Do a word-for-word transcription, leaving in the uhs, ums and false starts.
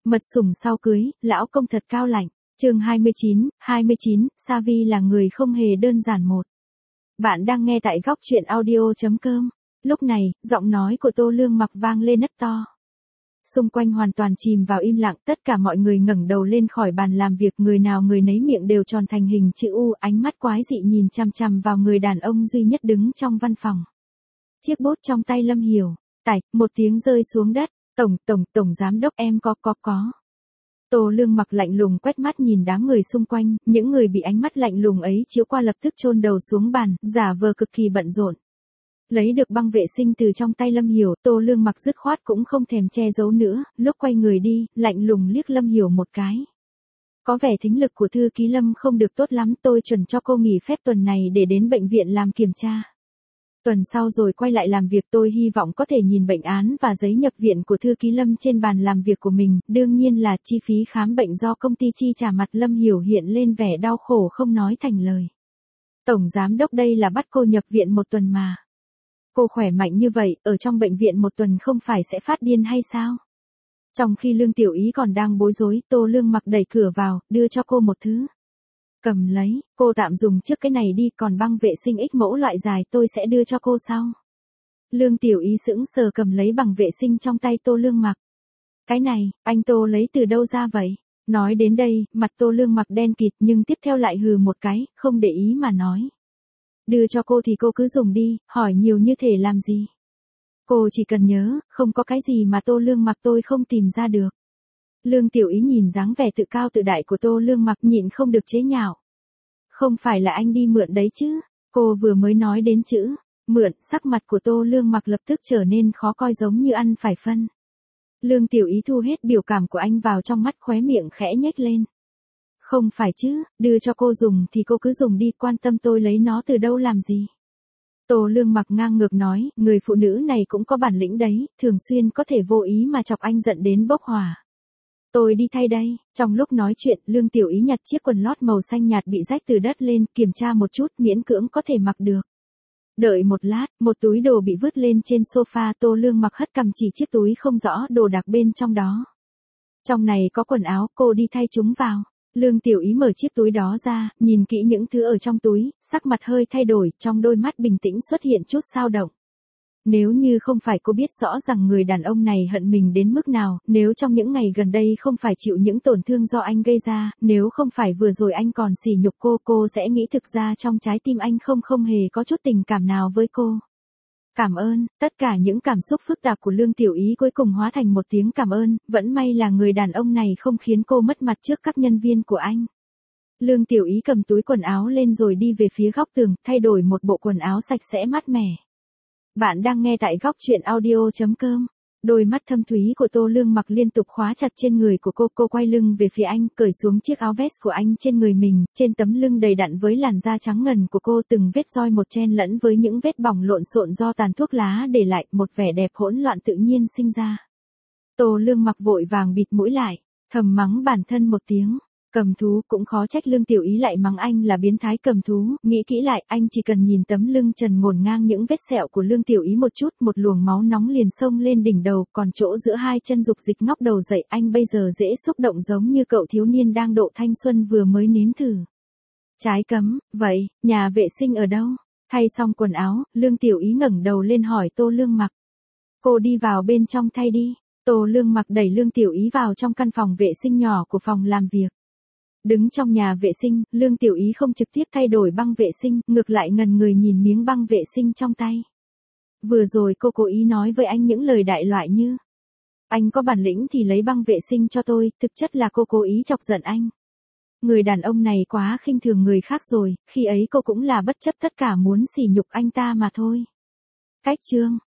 Mật sủng sau cưới, lão công thật cao lạnh. Chương hai mươi chín, hai mươi chín, Sa Vi là người không hề đơn giản một. Bạn đang nghe tại góc truyện audio chấm com. Lúc này, giọng nói của Tô Lương Mặc vang lên rất to. Xung quanh hoàn toàn chìm vào im lặng, tất cả mọi người ngẩng đầu lên khỏi bàn làm việc, người nào người nấy miệng đều tròn thành hình chữ U, ánh mắt quái dị nhìn chằm chằm vào người đàn ông duy nhất đứng trong văn phòng. Chiếc bút trong tay Lâm Hiểu, tạch, một tiếng rơi xuống đất. Tổng, tổng, tổng giám đốc em có, có, có. Tô Lương Mặc lạnh lùng quét mắt nhìn đám người xung quanh, những người bị ánh mắt lạnh lùng ấy chiếu qua lập tức chôn đầu xuống bàn, giả vờ cực kỳ bận rộn. Lấy được băng vệ sinh từ trong tay Lâm Hiểu, Tô Lương Mặc dứt khoát cũng không thèm che giấu nữa, lúc quay người đi, lạnh lùng liếc Lâm Hiểu một cái. Có vẻ thính lực của thư ký Lâm không được tốt lắm, tôi chuẩn cho cô nghỉ phép tuần này để đến bệnh viện làm kiểm tra. Tuần sau rồi quay lại làm việc, tôi hy vọng có thể nhìn bệnh án và giấy nhập viện của thư ký Lâm trên bàn làm việc của mình, đương nhiên là chi phí khám bệnh do công ty chi trả. Mặt Lâm Hiểu hiện lên vẻ đau khổ không nói thành lời. Tổng giám đốc, đây là bắt cô nhập viện một tuần mà. Cô khỏe mạnh như vậy, ở trong bệnh viện một tuần không phải sẽ phát điên hay sao? Trong khi Lương Tiểu Ý còn đang bối rối, Tô Lương Mặc đẩy cửa vào, đưa cho cô một thứ. Cầm lấy, cô tạm dùng trước cái này đi, còn băng vệ sinh X mẫu loại dài tôi sẽ đưa cho cô sau. Lương Tiểu Ý sững sờ cầm lấy bằng vệ sinh trong tay Tô Lương Mặc. Cái này, anh Tô lấy từ đâu ra vậy? Nói đến đây, mặt Tô Lương Mặc đen kịt nhưng tiếp theo lại hừ một cái, không để ý mà nói. Đưa cho cô thì cô cứ dùng đi, hỏi nhiều như thể làm gì? Cô chỉ cần nhớ, không có cái gì mà Tô Lương Mặc tôi không tìm ra được. Lương Tiểu Ý nhìn dáng vẻ tự cao tự đại của Tô Lương Mặc nhịn không được chế nhạo. Không phải là anh đi mượn đấy chứ? Cô vừa mới nói đến chữ mượn, sắc mặt của Tô Lương Mặc lập tức trở nên khó coi giống như ăn phải phân. Lương Tiểu Ý thu hết biểu cảm của anh vào trong mắt, khóe miệng khẽ nhếch lên. Không phải chứ, đưa cho cô dùng thì cô cứ dùng đi, quan tâm tôi lấy nó từ đâu làm gì? Tô Lương Mặc ngang ngược nói, người phụ nữ này cũng có bản lĩnh đấy, thường xuyên có thể vô ý mà chọc anh giận đến bốc hỏa. Tôi đi thay đây. Trong lúc nói chuyện, Lương Tiểu Ý nhặt chiếc quần lót màu xanh nhạt bị rách từ đất lên, kiểm tra một chút, miễn cưỡng có thể mặc được. Đợi một lát, một túi đồ bị vứt lên trên sofa, Tô Lương Mặc hất cằm chỉ chiếc túi không rõ đồ đạc bên trong đó. Trong này có quần áo, cô đi thay chúng vào. Lương Tiểu Ý mở chiếc túi đó ra, nhìn kỹ những thứ ở trong túi, sắc mặt hơi thay đổi, trong đôi mắt bình tĩnh xuất hiện chút dao động. Nếu như không phải cô biết rõ rằng người đàn ông này hận mình đến mức nào, nếu trong những ngày gần đây không phải chịu những tổn thương do anh gây ra, nếu không phải vừa rồi anh còn sỉ nhục cô, cô sẽ nghĩ thực ra trong trái tim anh không không hề có chút tình cảm nào với cô. Cảm ơn, tất cả những cảm xúc phức tạp của Lương Tiểu Ý cuối cùng hóa thành một tiếng cảm ơn, vẫn may là người đàn ông này không khiến cô mất mặt trước các nhân viên của anh. Lương Tiểu Ý cầm túi quần áo lên rồi đi về phía góc tường, thay đổi một bộ quần áo sạch sẽ mát mẻ. Bạn đang nghe tại góc truyện audio chấm com. Đôi mắt thâm thúy của Tô Lương Mặc liên tục khóa chặt trên người của cô, cô quay lưng về phía anh, cởi xuống chiếc áo vest của anh trên người mình, trên tấm lưng đầy đặn với làn da trắng ngần của cô, từng vết roi một chen lẫn với những vết bỏng lộn xộn do tàn thuốc lá để lại, một vẻ đẹp hỗn loạn tự nhiên sinh ra. Tô Lương Mặc vội vàng bịt mũi lại, thầm mắng bản thân một tiếng. Cầm thú, cũng khó trách Lương Tiểu Ý lại mắng anh là biến thái cầm thú, nghĩ kỹ lại, anh chỉ cần nhìn tấm lưng trần ngổn ngang những vết sẹo của Lương Tiểu Ý một chút, một luồng máu nóng liền xông lên đỉnh đầu, còn chỗ giữa hai chân dục dịch ngóc đầu dậy, anh bây giờ dễ xúc động giống như cậu thiếu niên đang độ thanh xuân vừa mới nếm thử. Trái cấm, vậy, nhà vệ sinh ở đâu? Thay xong quần áo, Lương Tiểu Ý ngẩng đầu lên hỏi Tô Lương Mặc. Cô đi vào bên trong thay đi. Tô Lương Mặc đẩy Lương Tiểu Ý vào trong căn phòng vệ sinh nhỏ của phòng làm việc. Đứng trong nhà vệ sinh, Lương Tiểu Ý không trực tiếp thay đổi băng vệ sinh, ngược lại ngần người nhìn miếng băng vệ sinh trong tay. Vừa rồi cô cố ý nói với anh những lời đại loại như: anh có bản lĩnh thì lấy băng vệ sinh cho tôi, thực chất là cô cố ý chọc giận anh. Người đàn ông này quá khinh thường người khác rồi, khi ấy cô cũng là bất chấp tất cả muốn sỉ nhục anh ta mà thôi. Cách chương,